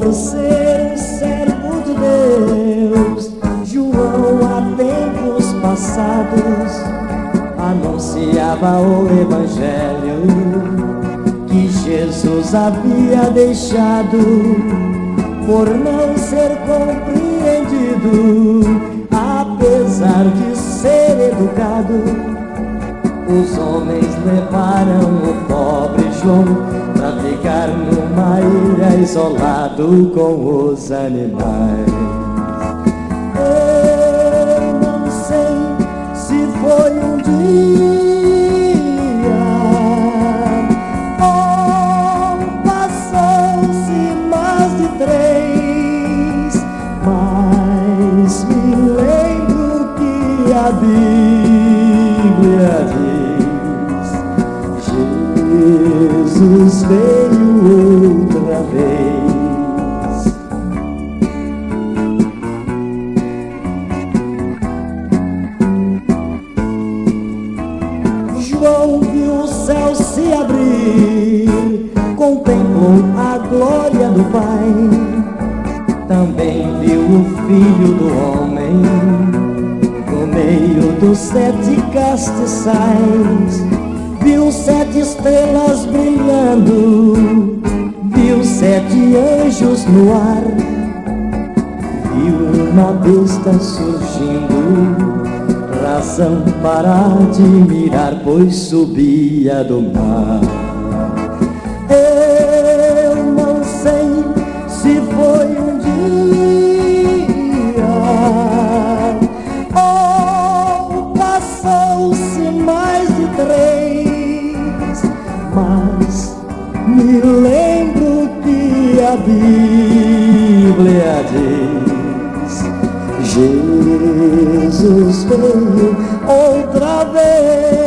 por ser um servo de Deus, João há tempos passados anunciava o Evangelho que Jesus havia deixado por não ser compreendido. Apesar de ser educado, os homens levaram o pobre João pra ficar numa ilha isolado com os animais. Eu não sei se foi um dia ou passou-se mais de 3, mas me lembro que a Bíblia diz: Jesus veio outra vez. João viu o céu se abrir, contemplou a glória do Pai. Também viu o Filho do Homem no meio dos 7 castiçais. Viu 7 estrelas brilhando, viu 7 anjos no ar, viu uma besta surgindo, razão para admirar, pois subia do mar. Eu não sei se foi um dia ou passou-se mais de 3, mas me lembro que a Bíblia diz: Jesus veio outra vez.